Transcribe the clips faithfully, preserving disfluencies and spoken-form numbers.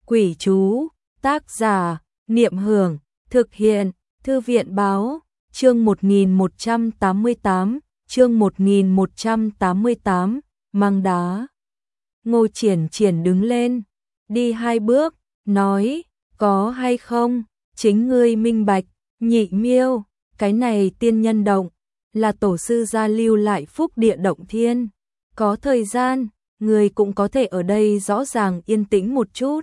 Quỷ chú, tác giả, Niệm Hưởng, thực hiện, Thư viện báo, chương một nghìn một trăm tám mươi tám, chương một nghìn một trăm tám mươi tám, mang đá. Ngô Triển Triển đứng lên, đi hai bước, nói, có hay không, chính ngươi minh bạch, Nhị Miêu, cái này tiên nhân động, là tổ sư gia lưu lại phúc địa động thiên. Có thời gian, người cũng có thể ở đây rõ ràng yên tĩnh một chút.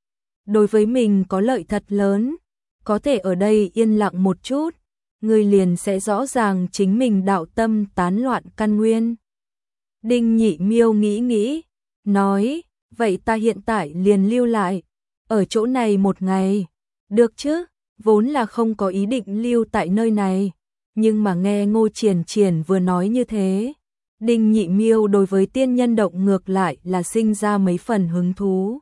Đối với mình có lợi thật lớn, có thể ở đây yên lặng một chút, người liền sẽ rõ ràng chính mình đạo tâm tán loạn căn nguyên. Đinh Nhị Miêu nghĩ nghĩ, nói, vậy ta hiện tại liền lưu lại, ở chỗ này một ngày, được chứ, vốn là không có ý định lưu tại nơi này, nhưng mà nghe Ngô Triển Triển vừa nói như thế, Đinh Nhị Miêu đối với tiên nhân động ngược lại là sinh ra mấy phần hứng thú.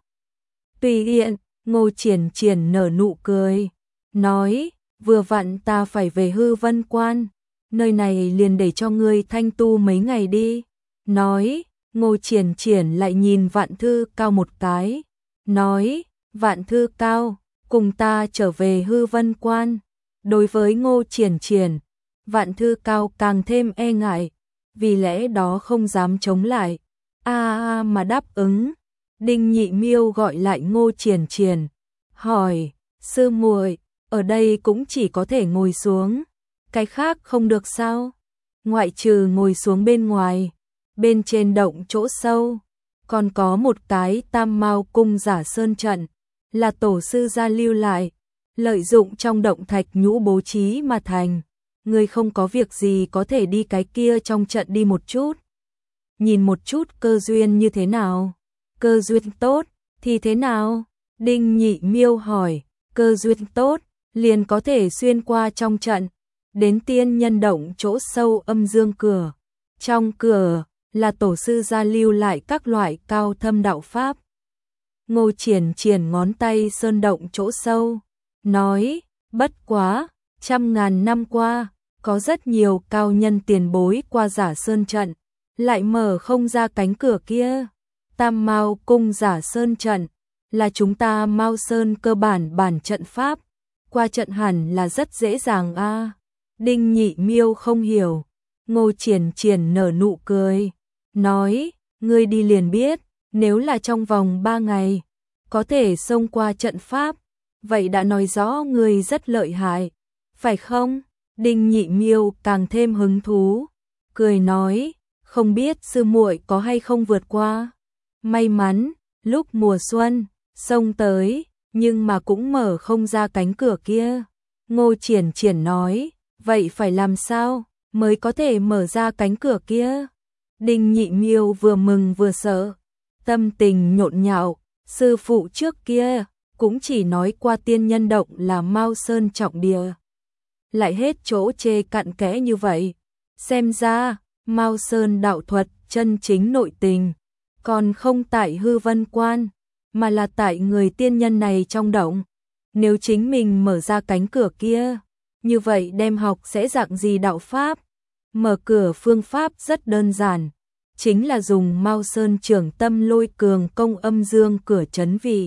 Tùy tiện, Ngô Triển Triển nở nụ cười, nói, vừa vặn ta phải về Hư Vân Quan, nơi này liền để cho ngươi thanh tu mấy ngày đi. Nói, Ngô Triển Triển lại nhìn Vạn Thư Cao một cái, nói, Vạn Thư Cao, cùng ta trở về Hư Vân Quan. Đối với Ngô Triển Triển, Vạn Thư Cao càng thêm e ngại, vì lẽ đó không dám chống lại, a a mà đáp ứng. Đinh Nhị Miêu gọi lại Ngô Triển Triển, hỏi, sư muội, ở đây cũng chỉ có thể ngồi xuống, cái khác không được sao? Ngoại trừ ngồi xuống bên ngoài, bên trên động chỗ sâu, còn có một cái Tam Mao cung giả sơn trận, là tổ sư gia lưu lại, lợi dụng trong động thạch nhũ bố trí mà thành. Người không có việc gì có thể đi cái kia trong trận đi một chút, nhìn một chút cơ duyên như thế nào. Cơ duyên tốt thì thế nào? Đinh Nhị Miêu hỏi. Cơ duyên tốt liền có thể xuyên qua trong trận, đến tiên nhân động chỗ sâu âm dương cửa. Trong cửa là tổ sư gia lưu lại các loại cao thâm đạo pháp. Ngô Triển Triển ngón tay sơn động chỗ sâu, nói, bất quá, trăm ngàn năm qua, có rất nhiều cao nhân tiền bối qua giả sơn trận, lại mở không ra cánh cửa kia. Tam Mao cung giả sơn trận là chúng ta Mao Sơn cơ bản bản trận pháp, qua trận hẳn là rất dễ dàng a. À. Đinh Nhị Miêu không hiểu, Ngô Triển Triển nở nụ cười, nói, ngươi đi liền biết, nếu là trong vòng ba ngày có thể xông qua trận pháp, vậy đã nói rõ ngươi rất lợi hại, phải không? Đinh Nhị Miêu càng thêm hứng thú, cười nói, không biết sư muội có hay không vượt qua. May mắn, lúc mùa xuân, xông tới, nhưng mà cũng mở không ra cánh cửa kia. Ngô Triển Triển nói, vậy phải làm sao mới có thể mở ra cánh cửa kia? Đinh Nhị Miêu vừa mừng vừa sợ, tâm tình nhộn nhạo, sư phụ trước kia cũng chỉ nói qua tiên nhân động là Mao Sơn trọng địa, lại hết chỗ chê cặn kẽ như vậy. Xem ra, Mao Sơn đạo thuật chân chính nội tình, còn không tại Hư Vân Quan, mà là tại người tiên nhân này trong động. Nếu chính mình mở ra cánh cửa kia, như vậy đem học sẽ dạng gì đạo pháp? Mở cửa phương pháp rất đơn giản, chính là dùng Mao Sơn trưởng tâm lôi cường công âm dương cửa trấn vị.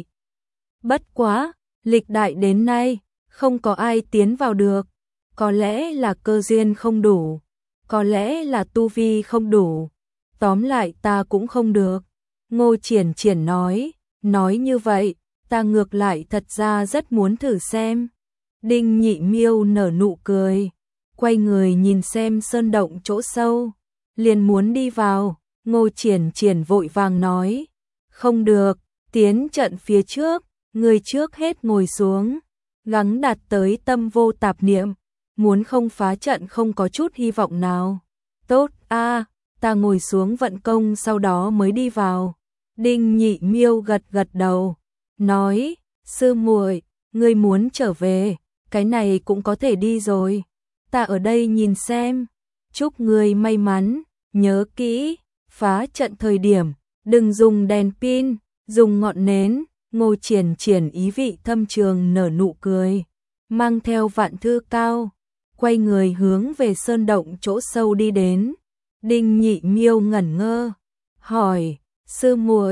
Bất quá, lịch đại đến nay, không có ai tiến vào được, có lẽ là cơ duyên không đủ, có lẽ là tu vi không đủ, tóm lại ta cũng không được. Ngô Triển Triển nói, nói như vậy, ta ngược lại thật ra rất muốn thử xem. Đinh Nhị Miêu nở nụ cười, quay người nhìn xem sơn động chỗ sâu, liền muốn đi vào. Ngô Triển Triển vội vàng nói, không được, tiến trận phía trước, người trước hết ngồi xuống, gắng đạt tới tâm vô tạp niệm, muốn không phá trận không có chút hy vọng nào. Tốt a, ta ngồi xuống vận công sau đó mới đi vào. Đinh Nhị Miêu gật gật đầu, nói, sư muội, ngươi muốn trở về, cái này cũng có thể đi rồi. Ta ở đây nhìn xem, chúc ngươi may mắn, nhớ kỹ, phá trận thời điểm, đừng dùng đèn pin, dùng ngọn nến. Ngô Triển Triển ý vị thâm trường nở nụ cười, mang theo Vạn Thư Cao, quay người hướng về sơn động chỗ sâu đi đến. Đinh Nhị Miêu ngẩn ngơ, hỏi, sư muội,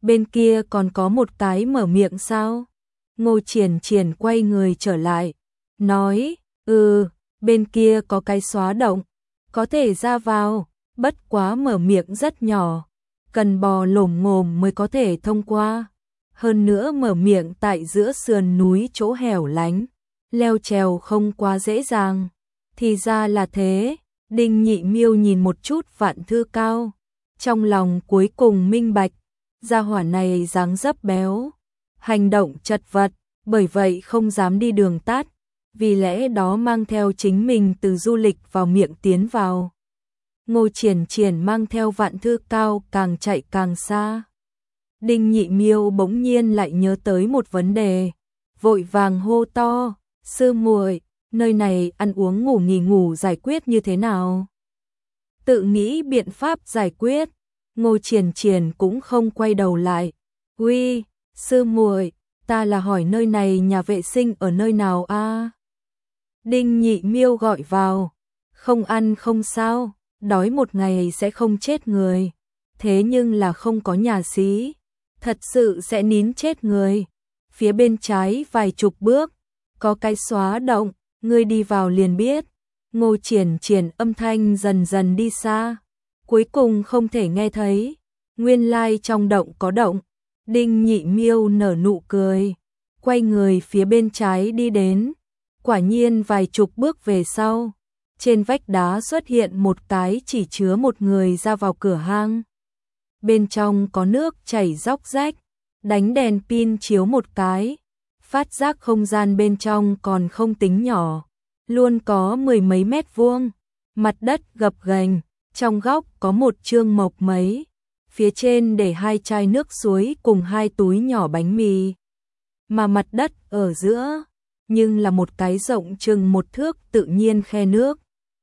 bên kia còn có một cái mở miệng sao? Ngô Triển Triển quay người trở lại, nói, ừ, bên kia có cái xóa động, có thể ra vào, bất quá mở miệng rất nhỏ, cần bò lổm ngồm mới có thể thông qua. Hơn nữa mở miệng tại giữa sườn núi chỗ hẻo lánh, leo trèo không quá dễ dàng. Thì ra là thế, Đinh Nhị Miêu nhìn một chút Vạn Thư Cao, trong lòng cuối cùng minh bạch, gia hỏa này dáng dấp béo, hành động chật vật, bởi vậy không dám đi đường tắt, vì lẽ đó mang theo chính mình từ du lịch vào miệng tiến vào. Ngô Triển Triển mang theo Vạn Thư Cao càng chạy càng xa. Đinh Nhị Miêu bỗng nhiên lại nhớ tới một vấn đề, vội vàng hô to, sư muội, nơi này ăn uống ngủ nghỉ ngủ giải quyết như thế nào? Tự nghĩ biện pháp giải quyết, Ngô Triển Triển cũng không quay đầu lại. Uy, sư muội, ta là hỏi nơi này nhà vệ sinh ở nơi nào a? À? Đinh Nhị Miêu gọi vào, không ăn không sao, đói một ngày sẽ không chết người, thế nhưng là không có nhà xí, thật sự sẽ nín chết người. Phía bên trái vài chục bước, có cái xóa động, ngươi đi vào liền biết. Ngô Triển Triển âm thanh dần dần đi xa, cuối cùng không thể nghe thấy, nguyên lai trong động có động. Đinh Nhị Miêu nở nụ cười, quay người phía bên trái đi đến, quả nhiên vài chục bước về sau, trên vách đá xuất hiện một cái chỉ chứa một người ra vào cửa hang. Bên trong có nước chảy róc rách, đánh đèn pin chiếu một cái, phát giác không gian bên trong còn không tính nhỏ, luôn có mười mấy mét vuông, mặt đất gập ghềnh, trong góc có một chương mộc mấy, phía trên để hai chai nước suối cùng hai túi nhỏ bánh mì. Mà mặt đất ở giữa, nhưng là một cái rộng chừng một thước tự nhiên khe nước.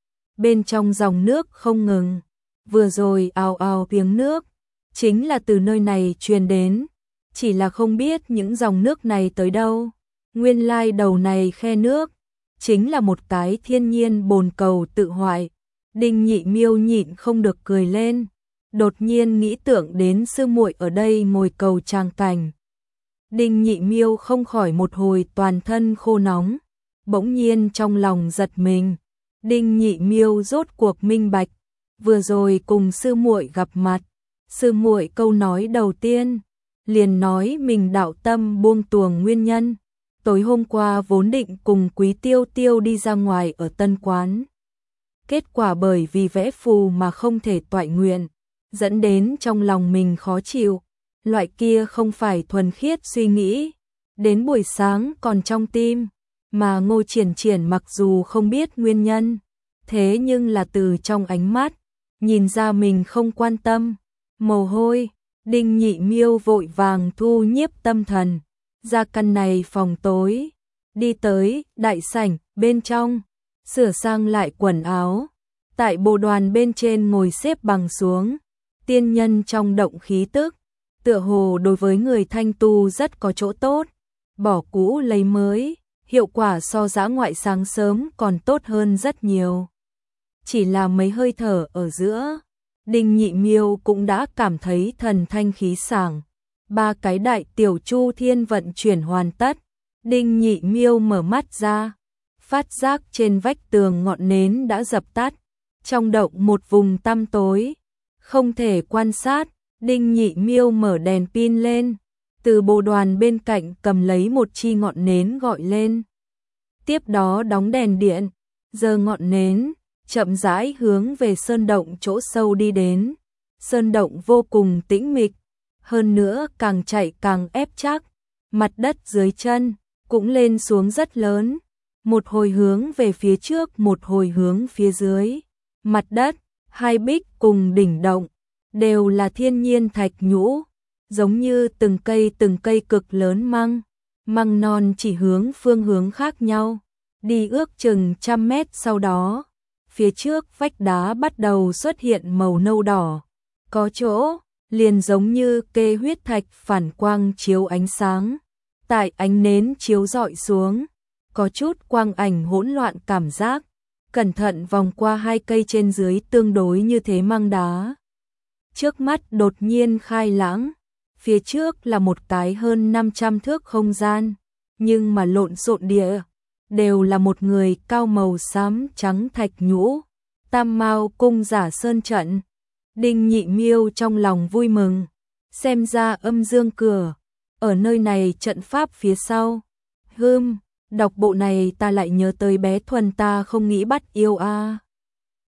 Bên trong dòng nước không ngừng, vừa rồi ào ào tiếng nước, chính là từ nơi này truyền đến, chỉ là không biết những dòng nước này tới đâu. Nguyên lai đầu này khe nước, chính là một cái thiên nhiên bồn cầu tự hoại. Đinh Nhị Miêu nhịn không được cười lên, đột nhiên nghĩ tưởng đến sư muội ở đây ngồi cầu tràng cảnh. Đinh Nhị Miêu không khỏi một hồi toàn thân khô nóng, bỗng nhiên trong lòng giật mình. Đinh Nhị Miêu rốt cuộc minh bạch, vừa rồi cùng sư muội gặp mặt, sư muội câu nói đầu tiên liền nói mình đạo tâm buông tuồng nguyên nhân. Tối hôm qua vốn định cùng Quý Tiêu Tiêu đi ra ngoài ở Tân Quán, kết quả bởi vì vẽ phù mà không thể toại nguyện, dẫn đến trong lòng mình khó chịu. Loại kia không phải thuần khiết suy nghĩ, đến buổi sáng còn trong tim, mà Ngô Triển Triển mặc dù không biết nguyên nhân, thế nhưng là từ trong ánh mắt, nhìn ra mình không quan tâm. Mồ hôi, Đinh Nhị Miêu vội vàng thu nhiếp tâm thần, ra căn này phòng tối, đi tới đại sảnh bên trong, sửa sang lại quần áo, tại bồ đoàn bên trên ngồi xếp bằng xuống. Tiên nhân trong động khí tức, tựa hồ đối với người thanh tu rất có chỗ tốt, bỏ cũ lấy mới, hiệu quả so dã ngoại sáng sớm còn tốt hơn rất nhiều. Chỉ là mấy hơi thở ở giữa, Đinh Nhị Miêu cũng đã cảm thấy thần thanh khí sảng. Ba cái đại tiểu chu thiên vận chuyển hoàn tất, Đinh Nhị Miêu mở mắt ra, phát giác trên vách tường ngọn nến đã dập tắt, trong động một vùng tăm tối, không thể quan sát. Đinh Nhị Miêu mở đèn pin lên, từ bồ đoàn bên cạnh cầm lấy một chi ngọn nến gọi lên. Tiếp đó đóng đèn điện, giơ ngọn nến, chậm rãi hướng về sơn động chỗ sâu đi đến. Sơn động vô cùng tĩnh mịch, hơn nữa càng chạy càng ép chắc, mặt đất dưới chân cũng lên xuống rất lớn, một hồi hướng về phía trước, một hồi hướng phía dưới. Mặt đất, hai bích cùng đỉnh động đều là thiên nhiên thạch nhũ, giống như từng cây từng cây cực lớn măng, măng non chỉ hướng phương hướng khác nhau, đi ước chừng trăm mét sau đó, phía trước vách đá bắt đầu xuất hiện màu nâu đỏ, có chỗ liền giống như kê huyết thạch phản quang chiếu ánh sáng, tại ánh nến chiếu rọi xuống, có chút quang ảnh hỗn loạn cảm giác, cẩn thận vòng qua hai cây trên dưới tương đối như thế măng đá. Trước mắt đột nhiên khai lãng, phía trước là một cái hơn năm trăm thước không gian, nhưng mà lộn xộn địa, đều là một người cao màu xám trắng thạch nhũ, tam mao cung giả sơn trận. Đinh Nhị Miêu trong lòng vui mừng, xem ra âm dương cửa, ở nơi này trận pháp phía sau. Hưm, đọc bộ này ta lại nhớ tới bé Thuần ta không nghĩ bắt yêu a. À.